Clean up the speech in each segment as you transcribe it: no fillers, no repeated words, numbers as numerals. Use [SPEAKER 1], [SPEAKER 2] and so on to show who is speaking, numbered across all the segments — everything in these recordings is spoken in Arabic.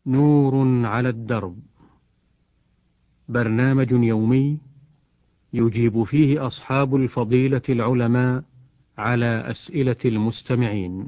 [SPEAKER 1] نور على الدرب، برنامج يومي يجيب فيه أصحاب الفضيلة العلماء على أسئلة المستمعين.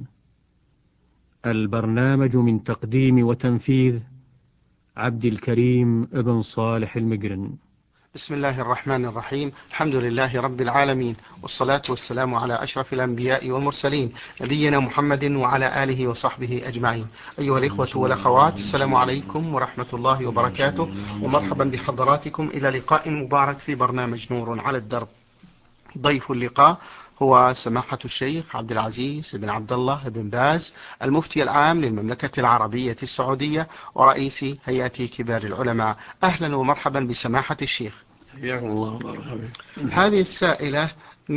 [SPEAKER 1] البرنامج من تقديم وتنفيذ عبد الكريم بن صالح المجرن.
[SPEAKER 2] بسم الله الرحمن الرحيم. الحمد لله رب العالمين، والصلاة والسلام على أشرف الأنبياء والمرسلين، نبينا محمد وعلى آله وصحبه أجمعين. أيها الإخوة والأخوات، السلام عليكم ورحمة الله وبركاته، ومرحبا بحضراتكم إلى لقاء مبارك في برنامج نور على الدرب. ضيف اللقاء هو سماحة الشيخ عبد العزيز بن عبد الله بن باز، المفتي العام للمملكة العربية السعودية ورئيس هيئة كبار العلماء. أهلا ومرحبا بسماحة الشيخ.
[SPEAKER 3] حياكم الله وبارك فيكم.
[SPEAKER 2] هذه السائلة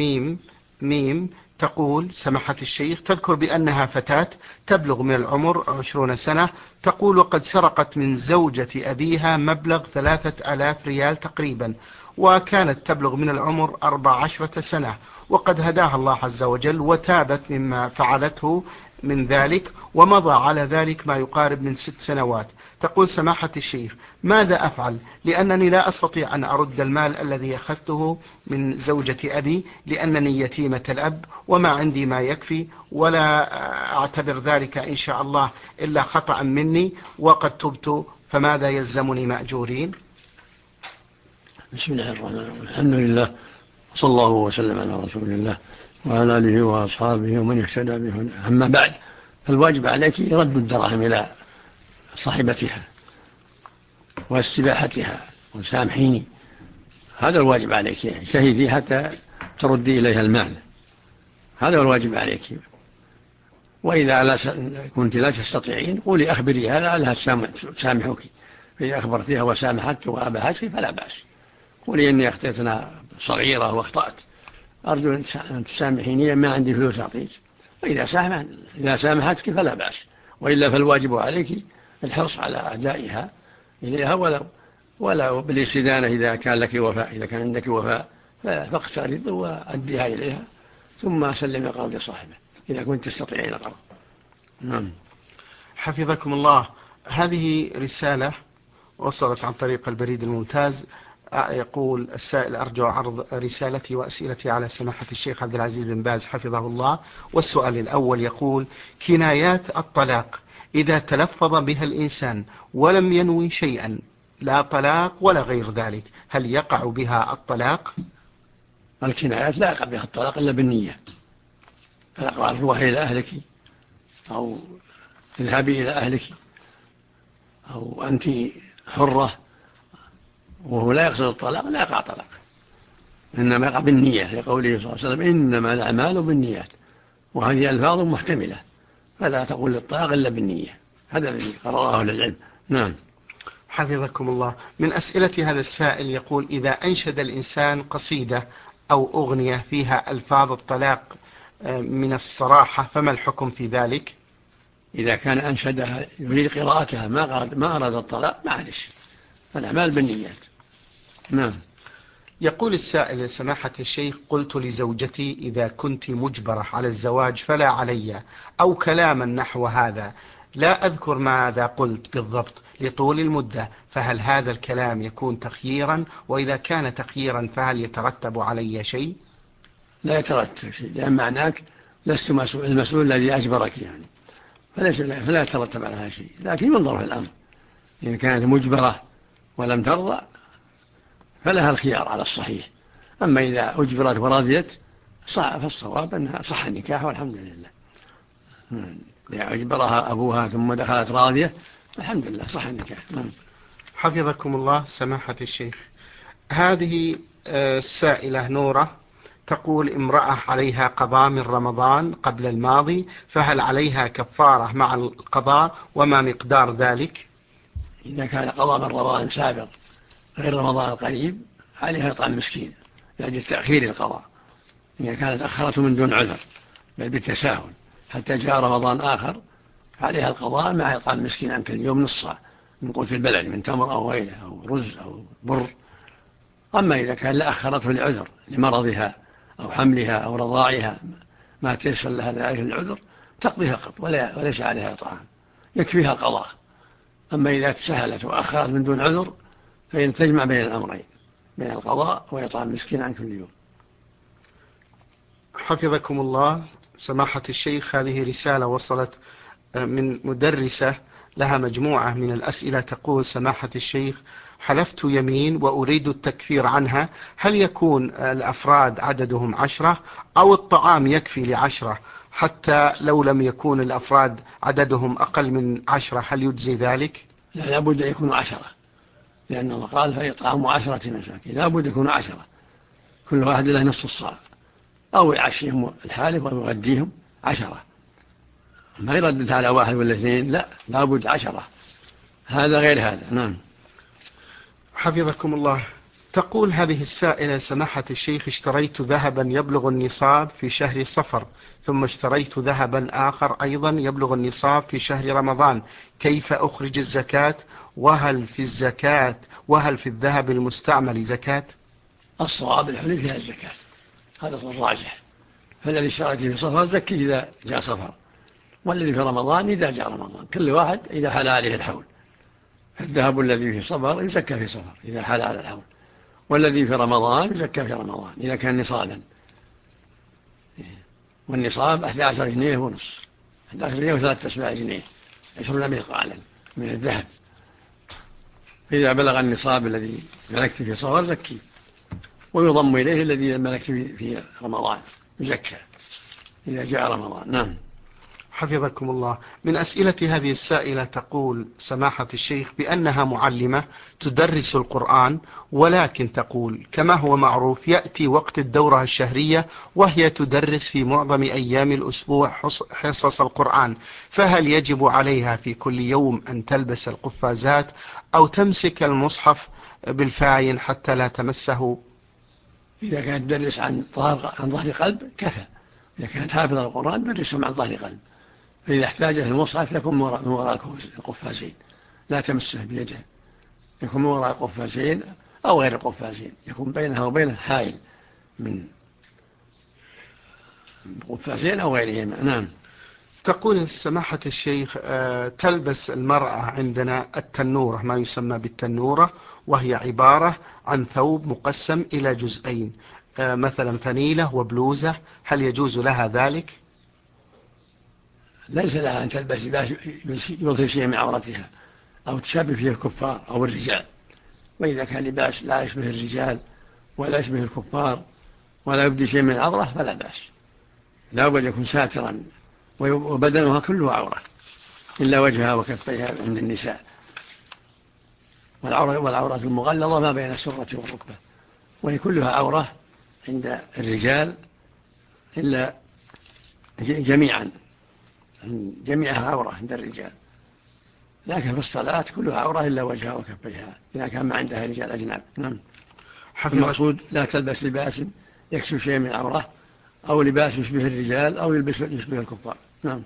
[SPEAKER 2] ميم تقول: سماحة الشيخ، تذكر بأنها فتاة تبلغ من العمر 20 سنة، تقول: وقد سرقت من زوجة أبيها مبلغ 3000 ريال تقريبا، وكانت تبلغ من العمر 14 سنة، وقد هداها الله عز وجل وتابت مما فعلته من ذلك، ومضى على ذلك ما يقارب من 6 سنوات. تقول: سماحة الشيخ، ماذا أفعل؟ لأنني لا أستطيع أن أرد المال الذي أخذته من زوجة أبي، لأنني يتيمة الأب وما عندي ما يكفي، ولا أعتبر ذلك إن شاء الله إلا خطأ مني، وقد تبت، فماذا يلزمني مأجورين؟
[SPEAKER 3] بسم الله الرحمن الرحيم. الحمد لله، صلى الله وسلم على رسول الله وعلى آله وأصحابه ومن اهتدى به. أما بعد، فالواجب عليك رد الدراهم إلى صاحبتها واستباحتها وسامحيني، هذا الواجب عليك، يعني شهدي حتى تردي إليها المال، هذا هو الواجب عليك. وإذا كنت لا تستطيعين قولي أخبري هذا لها تسامحك، فإذا أخبرتها وسامحتك وأباحتك فلا بأس، قولي إني أخطأتنا صغيرة واخطأت، أرجو أن تسامحيني، ما عندي فلوس أعطيك. وإذا سامحتك فلا بأس، وإلا فالواجب عليك الحرص على أدائها إليها، ولو بالاستدانة إذا كان لك وفاء، إذا كان عندك وفاء فاقترض وأديها إليها ثم سلم قرض صاحبه إذا كنت تستطيعين القرض. نعم.
[SPEAKER 2] حفظكم الله. هذه رسالة وصلت عن طريق البريد الممتاز. يقول السائل: أرجو عرض رسالتي وأسئلتي على سماحة الشيخ عبد العزيز بن باز حفظه الله. والسؤال الأول يقول: كنايات الطلاق إذا تلفظ بها الإنسان ولم ينوي شيئا، لا طلاق ولا غير ذلك، هل يقع بها الطلاق؟
[SPEAKER 3] الكنايات لا يقع بها الطلاق إلا بالنية، فالأقرار روحي إلى أهلك، أو اذهبي إلى أهلك، أو أنت حرة، وهو لا يقصد الطلاق، لا يقع طلاق، إنما يقع بالنية، لقوله صلى الله عليه وسلم: إنما الأعمال بالنيات، وهذه ألفاظ محتملة، فلا تقول الطلاق إلا بالنية، هذا الذي قرره أهل العلم. نعم.
[SPEAKER 2] حفظكم الله. من أسئلة هذا السائل يقول: إذا أنشد الإنسان قصيدة أو أغنية فيها ألفاظ الطلاق من الصراحة، فما الحكم في ذلك؟
[SPEAKER 3] إذا كان أنشدها يريد قراءتها ما أراد الطلاق معلش، فالأعمال بالنيات. نعم.
[SPEAKER 2] يقول السائل: سماحة الشيخ، قلت لزوجتي: إذا كنت مجبرة على الزواج فلا علي، أو كلاما نحو هذا، لا أذكر ماذا قلت بالضبط لطول المدة، فهل هذا الكلام يكون تخييرا؟ وإذا كان تخييرا فهل يترتب علي شيء؟
[SPEAKER 3] لا يترتب شيء، لأن معناك لست المسؤول الذي أجبرك، يعني فلا يترتب عليها شيء، لكن ينظر في الأمر، إن كانت مجبرة ولم ترضى فلها الخيار على الصحيح، أما إذا أجبرت ورضيت فالصواب أنها صح النكاح والحمد لله. إذا أجبرها أبوها ثم دخلت راضية الحمد لله صح النكاح.
[SPEAKER 2] حفظكم الله. سماحة الشيخ، هذه السائلة نورة تقول: امرأة عليها قضاء من رمضان قبل الماضي، فهل عليها كفارة مع القضاء، وما مقدار ذلك؟
[SPEAKER 3] إذا كان قضاء من رمضان سابق غير رمضان القريب عليها إطعام مسكين لأجل تأخير القضاء، إذا كانت أخرته من دون عذر بل بالتساهل حتى جاء رمضان آخر عليها القضاء مع إطعام مسكين عن كل يوم نص صاع من قوت البلد، من تمر أو غيره أو رز أو بر. أما إذا كان لا أخرته لعذر لمرضها أو حملها أو رضاعها ما تيسر لها ذلك العذر تقضي فقط وليس عليها إطعام، يكفيها القضاء أما إذا تسهلت وأخرت من دون عذر فإن تجمع بين الأمرين، بين القضاء وإطعام مسكين عن كل يوم.
[SPEAKER 2] حفظكم الله سماحة الشيخ، هذه رسالة وصلت من مدرسة لها مجموعة من الأسئلة. تقول: سماحة الشيخ، حلفت يمين وأريد التكفير عنها، هل يكون الأفراد عددهم 10 أو الطعام يكفي ل10 حتى لو لم يكون الأفراد عددهم أقل من 10، هل يجزي ذلك؟
[SPEAKER 3] لا، لابد أن يكونوا 10، لأن الله قال فيطعم 10 مساكين، لابد أن يكونوا 10، كل واحد له نصف الصاع، أو يعشيهم الحالف ويغديهم 10، ما يردد على 1 ولا 2، لا، لابد 10، هذا غير هذا. نعم.
[SPEAKER 2] حفظكم الله. تقول هذه السائلة: سماحة الشيخ، اشتريت ذهبا يبلغ النصاب في شهر صفر، ثم اشتريت ذهبا آخر أيضا يبلغ النصاب في شهر رمضان، كيف أخرج الزكاة؟ وهل في الذهب المستعمل زكاة؟
[SPEAKER 3] الصواب الحلي فيها الزكاة، هذا الراجح، فالذي اشتريته في صفر زكي إذا جاء صفر، والذي في رمضان إذا جاء رمضان، كل واحد إذا حال عليه الحول. الذهب الذي في صفر يزكى في صفر إذا حال على الحول، والذي في رمضان يزكى في رمضان إذا كان نصابا، والنصاب 11 جنيه ونصف، 11 جنيه و3 جنيه، 20 مثقالا من الذهب. إذا بلغ النصاب الذي ملكت في صفر زكي، ويضم إليه الذي ملكت في رمضان يزكى إذا جاء رمضان. نعم.
[SPEAKER 2] حفظكم الله. من أسئلة هذه السائلة تقول: سماحة الشيخ، بأنها معلمة تدرس القرآن، ولكن تقول كما هو معروف يأتي وقت الدورة الشهرية وهي تدرس في معظم أيام الأسبوع حصص القرآن، فهل يجب عليها في كل يوم أن تلبس القفازات أو تمسك المصحف بالفاين حتى لا تمسه؟
[SPEAKER 3] إذا كانت تدرس عن ظهر قلب كفى، إذا كانت حافظة القرآن تدرسهم عن ظهر قلب، فإذا احتاجه المصحف يكون من وراء القفازين، لا تمسه بيده، يكون من وراء القفازين أو غير القفازين، يكون بينها وبينه حائل من قفازين أو غيرهما. نعم.
[SPEAKER 2] تقول سماحة الشيخ: تلبس المرأة عندنا التنورة، ما يسمى بالتنورة، وهي عبارة عن ثوب مقسم إلى جزئين، مثلا فنيلة وبلوزة، هل يجوز لها ذلك؟
[SPEAKER 3] ليس لها أن تلبس لباس يظهر شيء من عورتها أو تشابه فيه الكفار أو الرجال، وإذا كان لباس لا يشبه الرجال ولا يشبه الكفار ولا يبدي شيء من العورة فلا بأس، لا بد يكون ساترا، وبدنها كله عورة إلا وجهها وكفيها عند النساء، والعورة المغلظة ما بين السرة والركبة، وهي كلها عورة عند الرجال إلا جميعها عورة عند الرجال، لكن في الصلاة كلها عورة إلا وجهها وكفيها إذا كان ما عندها رجال أجنب. نعم. المقصود لا تلبس لباس يكشف شيء من العورة أو لباس يشبه الرجال أو يشبه الكفار. نعم.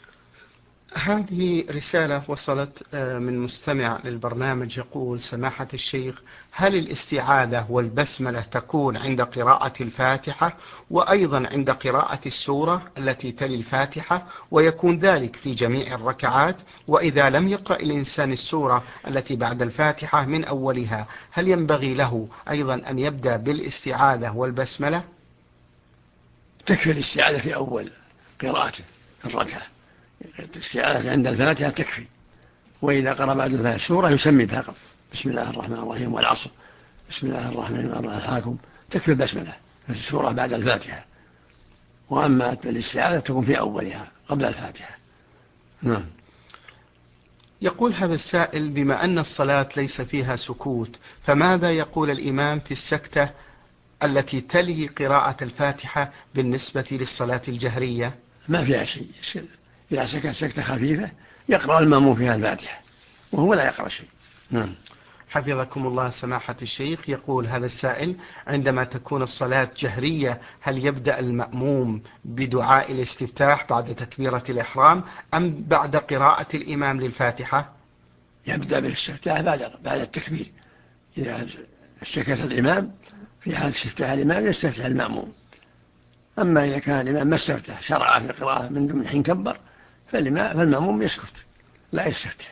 [SPEAKER 2] هذه رسالة وصلت من مستمع للبرنامج يقول: سماحة الشيخ، هل الاستعاذة والبسملة تكون عند قراءة الفاتحة وأيضا عند قراءة السورة التي تلي الفاتحة، ويكون ذلك في جميع الركعات؟ وإذا لم يقرأ الإنسان السورة التي بعد الفاتحة من أولها، هل ينبغي له أيضا أن يبدأ بالاستعاذة والبسملة؟
[SPEAKER 3] تكفي الاستعاذة في أول قراءته في الركعة، الاستعاذة عند الفاتحة تكفي، وإذا قرأ بعد الفاتحة سورة يسمي بها قبل بسم الله الرحمن الرحيم والعصر بسم الله الرحمن الرحيم، تكفي البسملة في السورة بعد الفاتحة، وأما الاستعاذة تكون في أولها قبل الفاتحة. نعم.
[SPEAKER 2] يقول هذا السائل: بما أن الصلاة ليس فيها سكوت، فماذا يقول الإمام في السكتة التي تلي قراءة الفاتحة بالنسبة للصلاة الجهرية؟
[SPEAKER 3] ما فيها شيء، إذا سكت سكتة خفيفة يقرأ المأموم فيها الفاتحة وهو لا يقرأ شيء. نعم.
[SPEAKER 2] حفظكم الله سماحة الشيخ. يقول هذا السائل: عندما تكون الصلاة جهرية، هل يبدأ المأموم بدعاء الاستفتاح بعد تكبيرة الإحرام أم بعد قراءة الإمام للفاتحة؟
[SPEAKER 3] يبدأ بالاستفتاح بعد التكبير، إذا سكت الإمام في حال استفتاح الإمام يستفتح المأموم، أما إذا كان الإمام ما استفتح شرع في القراءة من حين كبر فالمأموم يسكت لا يستفتح،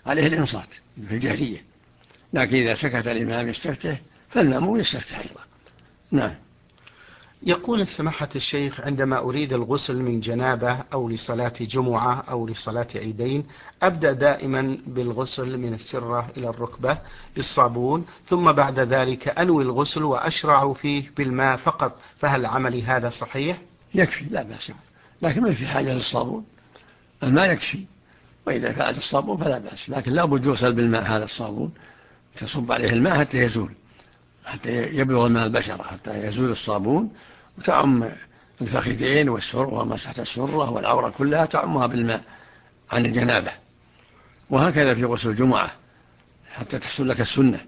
[SPEAKER 3] عليه الإنصات في الجهرية، لكن إذا سكت الإمام يستفتح فالمأموم يستفتح أيضا. نعم.
[SPEAKER 2] يقول سماحة الشيخ: عندما أريد الغسل من جنابة أو لصلاة جمعة أو لصلاة عيدين أبدأ دائما بالغسل من السرة إلى الركبة بالصابون، ثم بعد ذلك أنوي الغسل وأشرع فيه بالماء فقط، فهل عملي هذا صحيح؟
[SPEAKER 3] يكفي، لا بأس، لكن ما في حاجة للصابون، الماء يكفي، وإذا فعلت الصابون فلا بأس، لكن لا بد يغسل بالماء هذا الصابون، تصب عليه الماء حتى يزول، حتى يبلغ الماء البشرة، حتى يزول الصابون وتعم الفخذين والسرة ومسحة السرة والعورة كلها تعمها بالماء عن الجنابة، وهكذا في غسل الجمعة حتى تحصل لك السنة.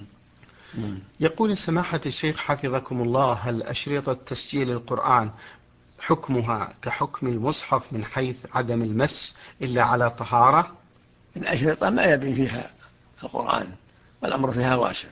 [SPEAKER 2] يقول سماحة الشيخ حفظكم الله: هل أشرطة تسجيل القرآن حكمها كحكم المصحف من حيث عدم المس إلا على طهارة؟
[SPEAKER 3] الأشرطة ما يبين فيها القرآن والأمر فيها واسع،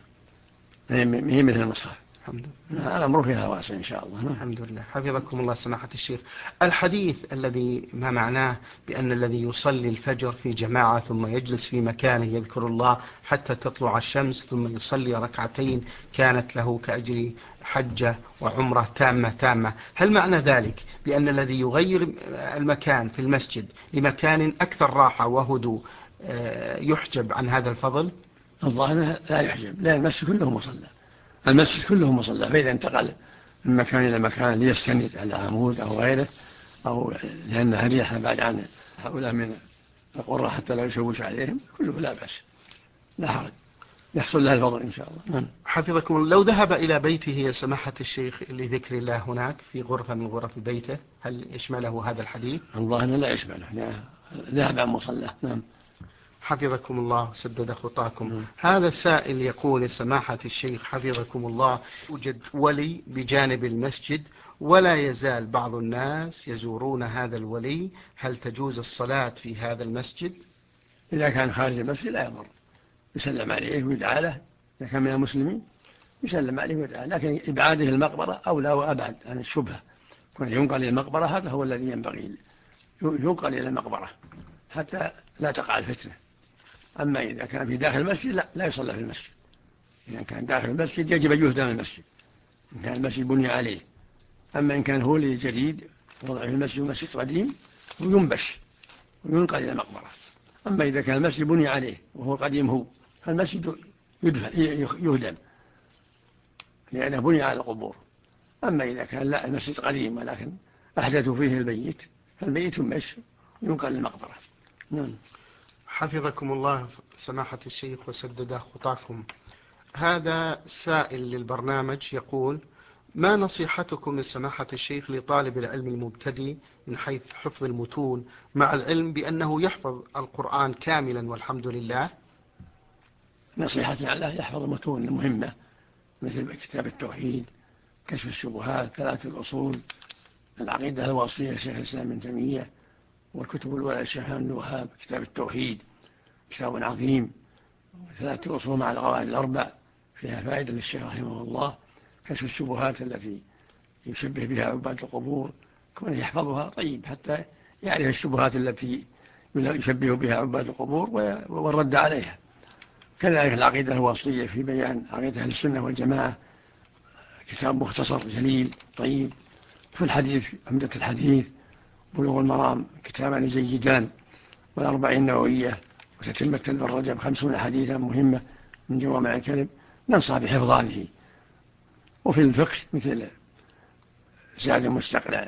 [SPEAKER 3] هي مثل المصحف. الحمد لله، الأمر فيها واسع إن شاء الله.
[SPEAKER 2] الحمد لله. حفظكم الله سماحة الشيخ، الحديث الذي ما معناه بأن الذي يصلي الفجر في جماعة ثم يجلس في مكانه يذكر الله حتى تطلع الشمس ثم يصلي ركعتين كانت له كأجر حجة وعمرة تامة، هل معنى ذلك بأن الذي يغير المكان في المسجد لمكان أكثر راحة وهدوء يحجب عن هذا الفضل؟
[SPEAKER 3] الظاهر لا يحجب، لا، المسجد كله مصلى، المسجد كله مصلى، فإذا انتقل من مكان إلى مكان ليستند على عمود أو غيره، أو لأنها ريحة بعد عن هؤلاء من القرى حتى لا يشوش عليهم، كله لا بأس، لا حرج، يحصل لها الفضل إن شاء الله.
[SPEAKER 2] حفظكم الله، لو ذهب إلى بيته يا سماحة الشيخ لذكر الله هناك في غرفة من غرف بيته، هل يشمله هذا الحديث؟
[SPEAKER 3] الظاهر لا يشمله، ذهب عن مصلاه. نعم.
[SPEAKER 2] حفظكم الله سدد خطاكم. هذا سائل يقول: سماحة الشيخ حفظكم الله، يوجد ولي بجانب المسجد ولا يزال بعض الناس يزورون هذا الولي، هل تجوز الصلاة في هذا المسجد؟
[SPEAKER 3] إذا كان خارج المسجد لا يضر، يسلم عليه ويدعى له، إذا كان من المسلمين يسلم عليه ويدعى، لكن إبعاده المقبرة أولى وأبعد عن الشبهة، كون ينقل إلى المقبرة هذا هو الذي ينبغي، ينقل إلى المقبرة حتى لا تقع الفتنة. أما إذا كان في داخل المسجد لا يصلى في المسجد، إذا كان داخل المسجد يجب أن يهدم المسجد إن كان المسجد بني عليه، أما إن كان هو لي جديد وضع في المسجد مسجد قديم وينبش وينقل إلى المقبرة. أما إذا كان المسجد بني عليه وهو قديم هو، فالمسجد يهدم لأنه بني على القبور. أما إذا كان لا، المسجد قديم ولكن أحدثوا فيه البيت، فالبيت ينبش وينقل للمقبرة. نعم.
[SPEAKER 2] حفظكم الله سماحة الشيخ وسدد خطاكم. هذا سائل للبرنامج يقول: ما نصيحتكم من سماحة الشيخ لطالب العلم المبتدئ من حيث حفظ المتون مع العلم بأنه يحفظ القرآن كاملا والحمد لله؟
[SPEAKER 3] نصيحتي عليه يحفظ المتون المهمة مثل كتاب التوحيد، كشف الشبهات، ثلاث الأصول، العقيدة الوصية شيخ الإسلام ابن تيمية، والكتب الأولى الشيخ محمد بن وهاب، كتاب التوحيد كتاب عظيم، ثلاث الأصول مع القواعد الأربع فيها فائدة للشيخ رحمه الله، كشف الشبهات التي يشبه بها عباد القبور، كونه يحفظها طيب حتى يعرف الشبهات التي يشبه بها عباد القبور والرد عليها. كذلك العقيدة الوصية في بيان عقيدة أهل السنة والجماعة، كتاب مختصر جليل طيب. في الحديث عمدة الحديث، بلوغ المرام كتابان جيدان، والأربعين النووية، وتتمة ابن رجب 50 حديثا مهمة من جوامع الكلم، ننصح بحفظ هذه. وفي الفقه مثل زاد المستقنع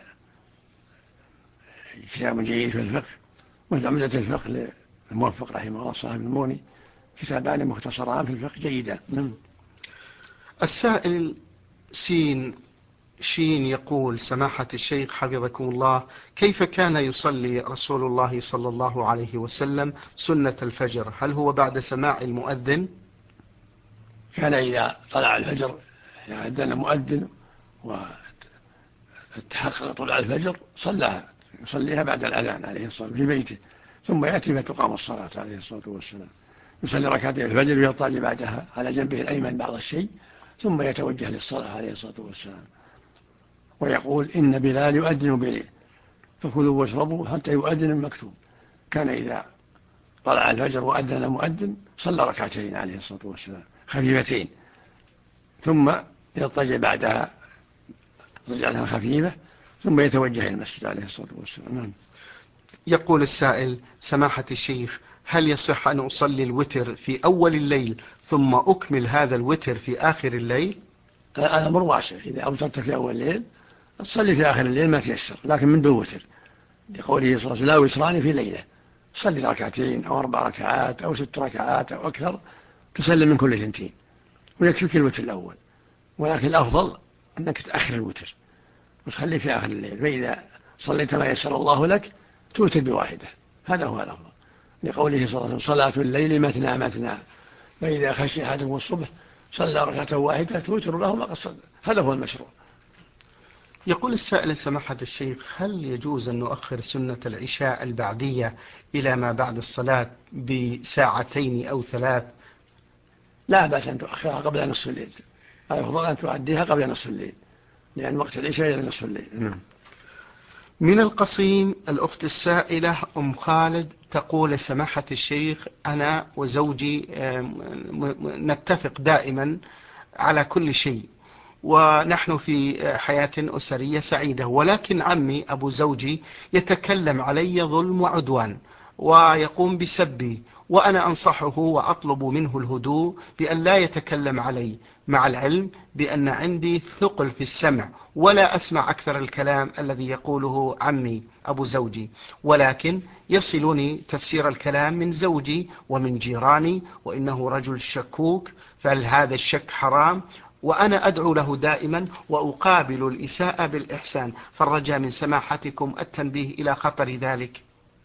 [SPEAKER 3] كتاب جيد في الفقه، مثل عمدة الفقه للموفق رحمه الله صاحب الموني، كتابان مختصران في الفقه جيدا.
[SPEAKER 2] السائل شين يقول: سماحة الشيخ حفظكم الله، كيف كان يصلي رسول الله صلى الله عليه وسلم سنة الفجر؟ هل هو بعد سماع المؤذن؟
[SPEAKER 3] كان إذا طلع الفجر أذن المؤذن وتحقق طلع الفجر يصليها بعد الأذان عليه الصلاة والسلام في بيته، ثم يأتي فتقام الصلاة عليه الصلاة والسلام، يصلي ركعتين الفجر ويضطجع بعدها على جنبه الأيمن بعض الشيء، ثم يتوجه للصلاة عليه الصلاة والسلام، ويقول: إن بلال يؤذن بليل فكلوا واشربوا حتى يؤذن المكتوب. كان إذا طلع الفجر وأذن مؤذن صلى ركعتين عليه الصلاة والسلام خفيفتين، ثم يضطجع بعدها رجعة خفيفة، ثم يتوجه إلى المسجد عليه الصلاة والسلام.
[SPEAKER 2] يقول السائل: سماحة الشيخ، هل يصح أن أصلي الوتر في أول الليل ثم أكمل هذا الوتر في آخر الليل؟
[SPEAKER 3] الأمر واسع، إذا أوترت في أول الليل تصلي في آخر الليل ما تيسر، لكن من دون وتر، لقوله صلى الله عليه وسلم: لا وتران في ليلة، تصلي ركعتين أو 4 ركعات أو 6 ركعات أو أكثر، تسلم من كل 2، ويكفيك الوتر الأول. ولكن الأفضل أنك تأخر الوتر وتخلي في آخر الليل، فإذا صليت ما يسر الله لك توتر بواحدة، هذا هو الأفضل، لقوله صلى الله عليه وسلم: صلاة الليل مثنى مثنى، فإذا خشي أحدكم الصبح صلى ركعة واحدة توتر له ما قد صلى، هذا هو المشروع.
[SPEAKER 2] يقول السائل: سماحة الشيخ، هل يجوز أن نؤخر سنة العشاء البعدية إلى ما بعد الصلاة بساعتين أو 3؟
[SPEAKER 3] لا بأس أن تؤخرها قبل نصف الليل، الأفضل أن تؤديها قبل نصف الليل، لأن وقت العشاء إلى نصف الليل.
[SPEAKER 2] من القصيم الأخت السائلة أم خالد تقول: سماحة الشيخ، أنا وزوجي نتفق دائما على كل شيء، ونحن في حياة أسرية سعيدة، ولكن عمي أبو زوجي يتكلم علي ظلم وعدوان ويقوم بسبي، وأنا أنصحه وأطلب منه الهدوء بأن لا يتكلم علي، مع العلم بأن عندي ثقل في السمع ولا أسمع أكثر الكلام الذي يقوله عمي أبو زوجي، ولكن يصلني تفسير الكلام من زوجي ومن جيراني، وإنه رجل شكوك، فهل هذا الشك حرام؟ وأنا أدعو له دائما وأقابل الإساءة بالإحسان، فالرجاء من سماحتكم التنبيه إلى خطر ذلك.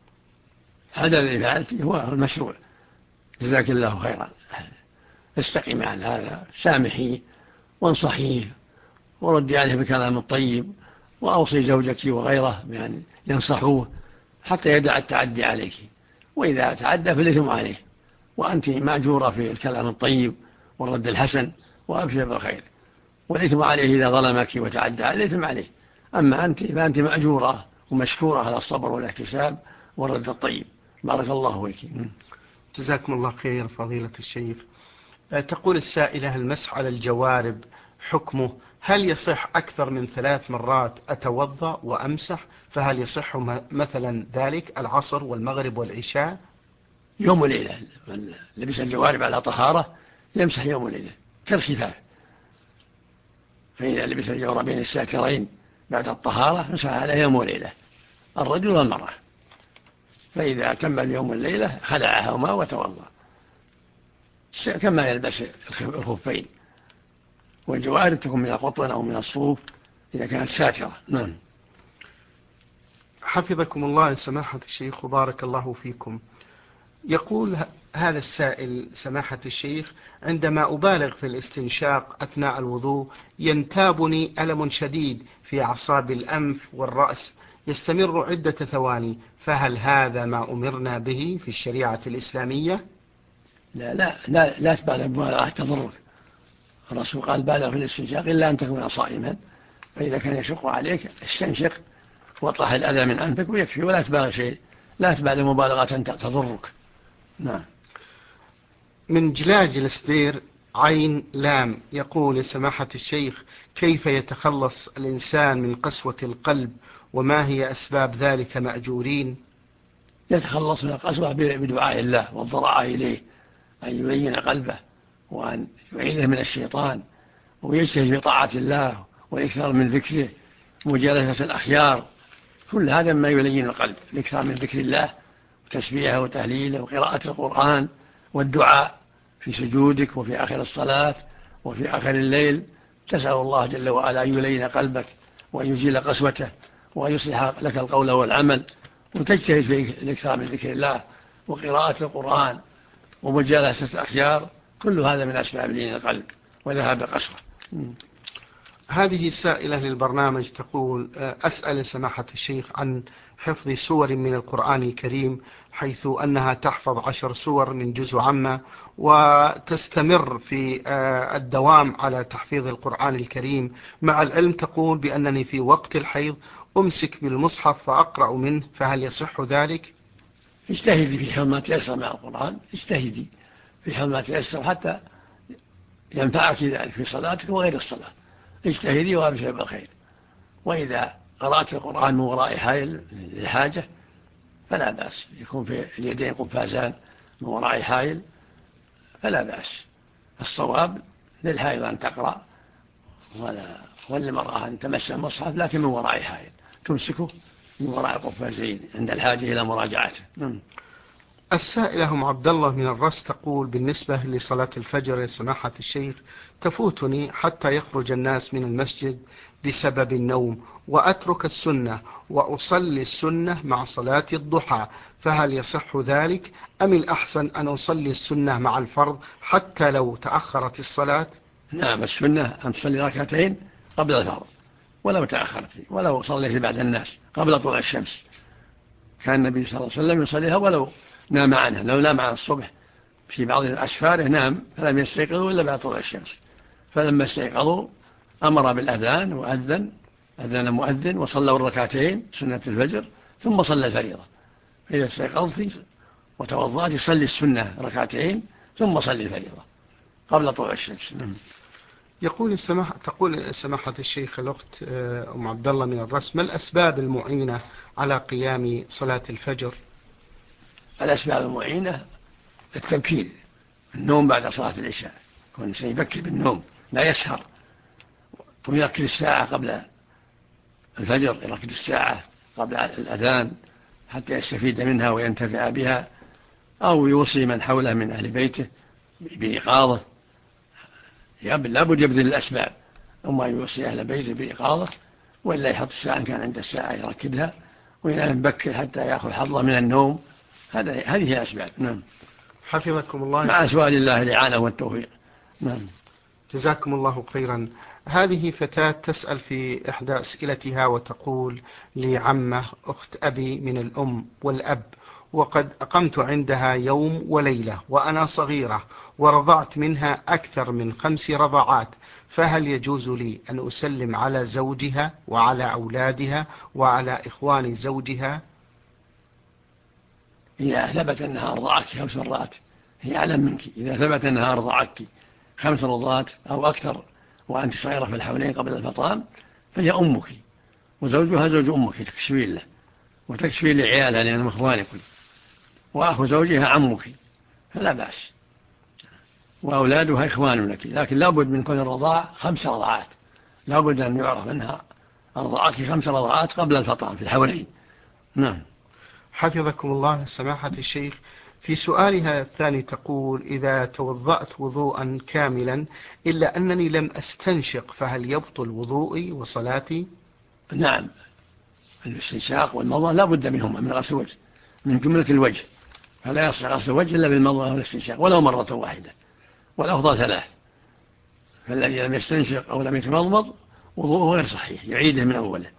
[SPEAKER 3] هذا الذي فعلته هو المشروع، جزاك الله خيرا، استقيم عن هذا، سامحيه وانصحيه وردي عليه بكلام الطيب، وأوصي زوجك وغيره بأن ينصحوه حتى يدع التعدي عليك، وإذا تعدى فالإثم عليه، وأنت مأجورة في الكلام الطيب والرد الحسن، وأبشر بالخير، والإثم عليه إذا ظلمك وتعدى عليه، الإثم عليه، أما أنت فأنت مأجورة ومشكورة على الصبر والاحتساب والرد الطيب. بارك الله فيك.
[SPEAKER 2] جزاكم الله خير فضيلة الشيخ. تقول السائلة: المسح على الجوارب حكمه، هل يصح أكثر من 3 مرات أتوضأ وأمسح؟ فهل يصح مثلا ذلك العصر والمغرب والعشاء؟
[SPEAKER 3] يوم وليلة، من لبس الجوارب على طهارة يمسح يوم وليلة كالخفاف، فإذا لبس الجوربين الساترين بعد الطهارة مسح على يوم وليلة الرجل والمرأة، فإذا تم اليوم والليلة خلعهما وتوضأ كما يلبس الخفين، والجوارب تكون من القطن أو من الصوف إذا كانت ساترة. نعم.
[SPEAKER 2] حفظكم الله سماحة الشيخ وبارك الله فيكم. يقول هذا السائل: سماحة الشيخ، عندما أبالغ في الاستنشاق أثناء الوضوء ينتابني ألم شديد في أعصاب الأنف والرأس يستمر عدة ثواني، فهل هذا ما أمرنا به في الشريعة الإسلامية؟
[SPEAKER 3] لا تبالغ بمبالغة تضرك، الرسول قال: بالغ في الاستنشاق إلا أن تكون صائما، فإذا كان يشق عليك استنشق واطرح الأذى من أنفك ويكفي، ولا تبالغ شيء، لا تبالغ مبالغة تضرك. نعم.
[SPEAKER 2] من جلاج السدير عين لام يقول: سماحة الشيخ، كيف يتخلص الإنسان من قسوة القلب، وما هي أسباب ذلك مأجورين؟
[SPEAKER 3] يتخلص من القسوة بدعاء الله والضراعة إليه، أن يلين قلبه وأن يعيذه من الشيطان، ويجتهد في طاعة الله والإكثار من ذكره ومجالسة الأخيار، كل هذا ما يلين القلب، الإكثار من ذكر الله وتسبيحه وتهليله وقراءة القرآن والدعاء في سجودك وفي آخر الصلاة وفي آخر الليل، تسأل الله جل وعلا أن يلين قلبك وأن يزيل قسوته وأن يصلح لك القول والعمل، وتجتهد في الإكثار من ذكر الله وقراءة القرآن ومجالسة الأخيار، كل هذا من أسباب لين القلب وذهاب القسوة.
[SPEAKER 2] هذه سائلة للبرنامج تقول: أسأل سماحة الشيخ عن حفظ سور من القرآن الكريم، حيث أنها تحفظ 10 سور من جزء عامة، وتستمر في الدوام على تحفيظ القرآن الكريم، مع العلم تقول بأنني في وقت الحيض أمسك بالمصحف فأقرأ منه، فهل يصح ذلك؟
[SPEAKER 3] اجتهدي في حفظ ما تيسر مع القرآن، اجتهدي في حفظ ما تيسر حتى ينفعك ذلك في صلاتك وغير الصلاة، اجتهدي وابشر بالخير. وإذا قرأت القرآن من وراء حائل للحاجة فلا بأس، يكون في اليدين قفازان من وراء حائل فلا بأس. الصواب للحائل أن تقرأ وللمرأة أن تمس المصحف لكن من وراء حائل، تمسكه من وراء القفازين عند الحاجة إلى مراجعته.
[SPEAKER 2] السائلة أم عبد الله من الرس تقول: بالنسبة لصلاة الفجر يا سماحة الشيخ تفوتني حتى يخرج الناس من المسجد بسبب النوم، وأترك السنة وأصلي السنة مع صلاة الضحى، فهل يصح ذلك أم الأحسن أن أصلي السنة مع الفرض حتى لو تأخرت الصلاة؟
[SPEAKER 3] نعم، السنة أن تصلي ركعتين قبل الفرض ولو تأخرت، ولو صليت بعد الناس قبل طلوع الشمس. كان النبي صلى الله عليه وسلم يصليها ولو نام عنها، لو نام عن الصبح في بعض أسفاره نام فلم يستيقظوا إلا بعد طلوع الشمس، فلما استيقظوا أمر بالأذان وأذن المؤذن وصلوا الركعتين سنة الفجر ثم صلى الفريضة. إذا استيقظت وتوضأت صلي السنة ركعتين ثم صلي الفريضة قبل طلوع الشمس.
[SPEAKER 2] تقول سماحة الشيخ الأخت أم عبد الله من الرس: ما الأسباب المعينة على قيام صلاة الفجر؟
[SPEAKER 3] الأسباب المعينة التبكير، النوم بعد صلاة العشاء، يكون الإنسان يبكر بالنوم لا يسهر، ويركز الساعة قبل الفجر، يركز الساعة قبل الأذان حتى يستفيد منها وينتفع بها، أو يوصي من حوله من أهل بيته بإيقاظه. لابد يبذل الأسباب، أما يوصي أهل بيته بإيقاظه، وإلا يحط الساعة إن كان عنده الساعة يركدها وينام بكر حتى يأخذ حظه من النوم. هذه هي الأسباب. نعم.
[SPEAKER 2] حفظكم الله.
[SPEAKER 3] مع سؤال الله الإعانة والتوفيق. نعم.
[SPEAKER 2] جزاكم الله خيرا. هذه فتاة تسأل في إحدى أسئلتها وتقول: لي عمة أخت أبي من الأم والأب، وقد أقمت عندها يوم وليلة وأنا صغيرة، ورضعت منها أكثر من 5 رضعات، فهل يجوز لي أن أسلم على زوجها وعلى أولادها وعلى إخوان زوجها؟
[SPEAKER 3] إذا ثبت أنها أرضعك 5 مرات هي أعلم منك. إذا ثبت أنها أرضعك 5 رضعات أو أكثر وأنت صغيرة في الحولين قبل الفطام فهي أمك، وزوجها زوج أمك تكشفين له وتكشفين لعيالها لأنهم إخوانكم، وأخو زوجها عمك فلا بأس، وأولادها إخوان لك، لكن لابد من كل الرضاع 5 رضعات، لابد أن يعرف أنها أرضعك 5 رضعات قبل الفطام في الحولين. نعم.
[SPEAKER 2] حفظكم الله سماحة الشيخ. في سؤالها الثاني تقول: إذا توضأت وضوءا كاملا إلا أنني لم أستنشق فهل يبطل وضوئي وصلاتي؟
[SPEAKER 3] نعم، الاستنشاق والمضمضة لا بد منهما من غسل الوجه، من جملة الوجه، فلا يصح غسل الوجه إلا بالمضمضة والاستنشاق ولو مرة واحدة، والأفضل 3. فالذي لم يستنشق أو لم يتمضمض وضوءه غير صحيح، يعيده من أوله.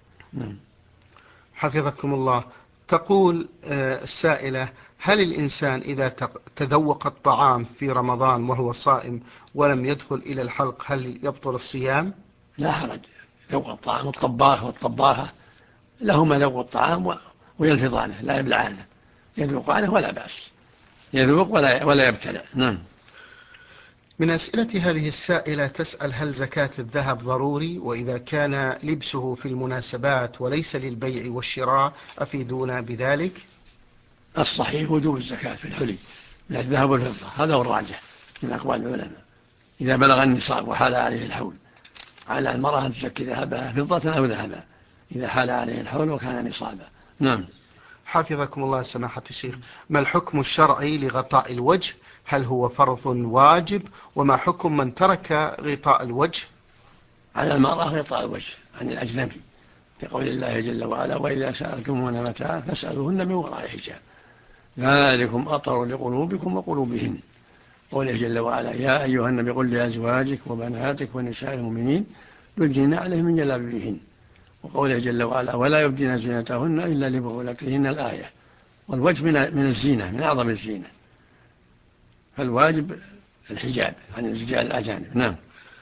[SPEAKER 2] حفظكم الله. تقول السائلة: هل الإنسان إذا تذوق الطعام في رمضان وهو صائم ولم يدخل إلى الحلق هل يبطل الصيام؟
[SPEAKER 3] لا حرج، ذوق الطعام، الطباخ والطباخة لهما ذوق الطعام ويلفظانه لا يبلعانه، يذوقانه ولا بأس، يذوق ولا يبتلع. نعم.
[SPEAKER 2] من أسئلة هذه السائلة تسأل: هل زكاة الذهب ضروري؟ وإذا كان لبسه في المناسبات وليس للبيع والشراء أفيدونا بذلك.
[SPEAKER 3] الصحيح وجوب الزكاة في الحلي من الذهب والفضة، هذا هو الراجح من أقوال العلماء، إذا بلغ النصاب وحال عليه الحول. على المرأة أن تزكي ذهبها فضة أو ذهبا إذا حال عليه الحول وكان نصابا. نعم.
[SPEAKER 2] حفظكم الله سماحة الشيخ. ما الحكم الشرعي لغطاء الوجه؟ هل هو فرض واجب؟ وما حكم من ترك غطاء الوجه؟
[SPEAKER 3] على المرأة غطاء الوجه عن الأجنبي، لقول الله جل وعلا: وإذا سألتموهن متاعا فاسألوهن من وراء حجاب ذلكم أطهر لقلوبكم وقلوبهن. قوله جل وعلا: يا أيها النبي قل لأزواجك وبناتك ونساء المؤمنين يدنين عليهم من جلابيبهن. وقوله جل وعلا: ولا يبدين زينتهن إلا لبعولتهن. الآية. والوجه من الزينة، من أعظم الزينة، فالواجب الحجاب عن الرجال الأجانب. نعم.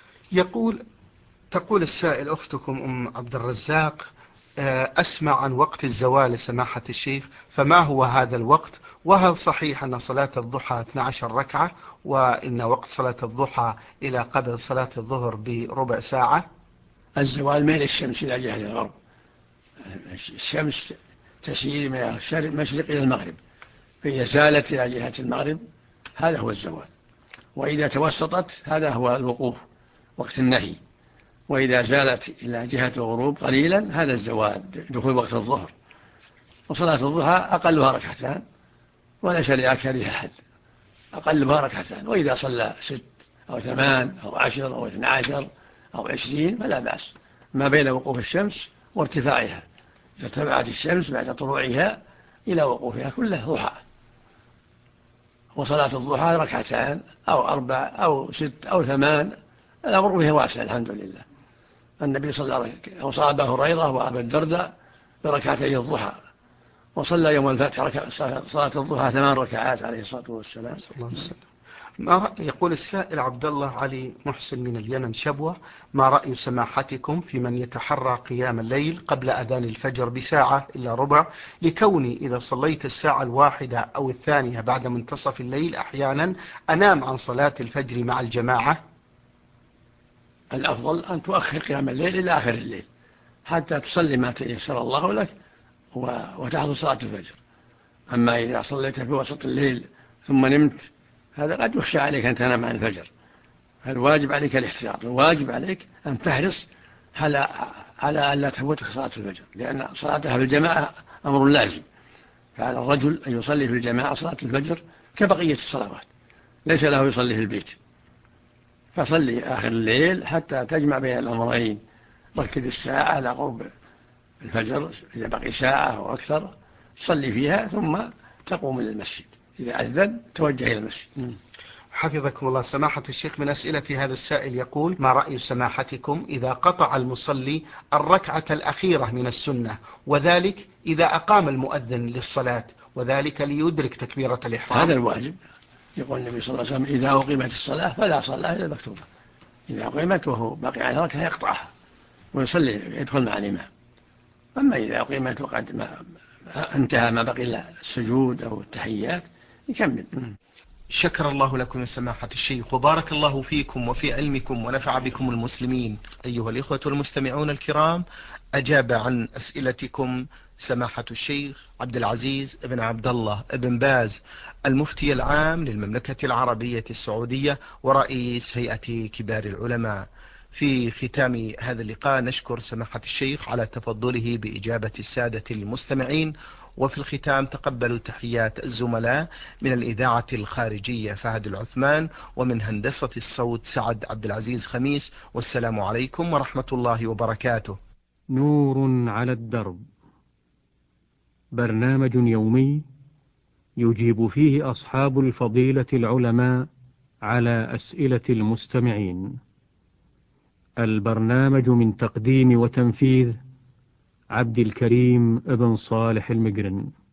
[SPEAKER 2] تقول السائل: أختكم أم عبد الرزاق أسمع عن وقت الزوال سماحة الشيخ، فما هو هذا الوقت وهل صحيح أن صلاة الضحى 12 ركعة وإن وقت صلاة الضحى إلى قبل صلاة الظهر بربع ساعة؟
[SPEAKER 3] الزوال ميل الشمس إلى جهة الغرب، الشمس تسير من المشرق إلى المغرب، فإذا زالت إلى جهة المغرب هذا هو الزوال، وإذا توسطت هذا هو الوقوف وقت النهي، وإذا زالت إلى جهة الغروب قليلا هذا الزوال دخول وقت الظهر. وصلاة الضحى أقلها ركعتان وليس لأكثرها حد، أقلها ركعتان، وإذا صلى 6 أو 8 أو 10 أو 12 أو 20 فلا بأس، ما بين وقوف الشمس وارتفاعها، إذا ارتفعت الشمس بعد طلوعها إلى وقوفها كله ضحى. وصلاة الضحى ركعتان أو 4 أو 6 أو 8، الأمر فيها واسع الحمد لله. النبي صلى الله عليه وسلم أوصى أبا هريرة وأبا الدرداء بركعتي الضحى، وصلى يوم الفتح صلاة الضحى 8 ركعات عليه الصلاة والسلام.
[SPEAKER 2] يقول السائل عبد الله علي محسن من اليمن شبوة: ما رأي سماحتكم في من يتحرى قيام الليل قبل أذان الفجر بساعة إلا ربع، لكوني إذا صليت الساعة 1 أو 2 بعد منتصف الليل أحيانا أنام عن صلاة الفجر مع الجماعة؟
[SPEAKER 3] الأفضل أن تؤخر قيام الليل إلى آخر الليل حتى تصلي ما تيسر الله لك وتحضر صلاة الفجر. أما إذا صليت في وسط الليل ثم نمت هذا قد يخشى عليك أن تنام عن الفجر. الواجب عليك الاحتياط، الواجب عليك أن تحرص على أن لا تفوتك صلاة الفجر، لأن صلاتها في الجماعة أمر لازم، فعلى الرجل أن يصلي في الجماعة صلاة الفجر كبقية الصلوات، ليس له يصلي في البيت. فصلي آخر الليل حتى تجمع بين الأمرين، ركد الساعة على قرب الفجر، إذا بقي ساعة أو أكثر تصلي فيها ثم تقوم إلى المسجد، إذا أذن توجه إلى المسجد.
[SPEAKER 2] حفظكم الله. سماحة الشيخ من أسئلة هذا السائل يقول: ما رأي سماحتكم إذا قطع المصلي الركعة الأخيرة من السنة، وذلك إذا أقام المؤذن للصلاة، وذلك ليدرك تكبيرة الإحرام؟
[SPEAKER 3] هذا الواجب. يقول النبي صلى الله عليه وسلم: إذا أقيمت الصلاة فلا صلاة إلا المكتوبة. إذا أقيمت وهو باقي على ركعة يقطعها ويصلي يدخل مع الإمام. أما إذا أقيمت وقد انتهى ما بقي إلا السجود أو التحيات يكمل.
[SPEAKER 2] شكر الله لكم يا سماحة الشيخ، وبارك الله فيكم وفي علمكم ونفع بكم المسلمين. أيها الإخوة المستمعون الكرام، أجاب عن أسئلتكم سماحة الشيخ عبد العزيز بن عبد الله بن باز، المفتي العام للمملكة العربية السعودية ورئيس هيئة كبار العلماء. في ختام هذا اللقاء نشكر سماحة الشيخ على تفضله بإجابة السادة المستمعين، وفي الختام تقبلوا تحيات الزملاء من الإذاعة الخارجية فهد العثمان، ومن هندسة الصوت سعد عبد العزيز خميس، والسلام عليكم ورحمة الله وبركاته.
[SPEAKER 1] نور على الدرب، برنامج يومي يجيب فيه أصحاب الفضيلة العلماء على أسئلة المستمعين. البرنامج من تقديم وتنفيذ عبد الكريم ابن صالح المقرن.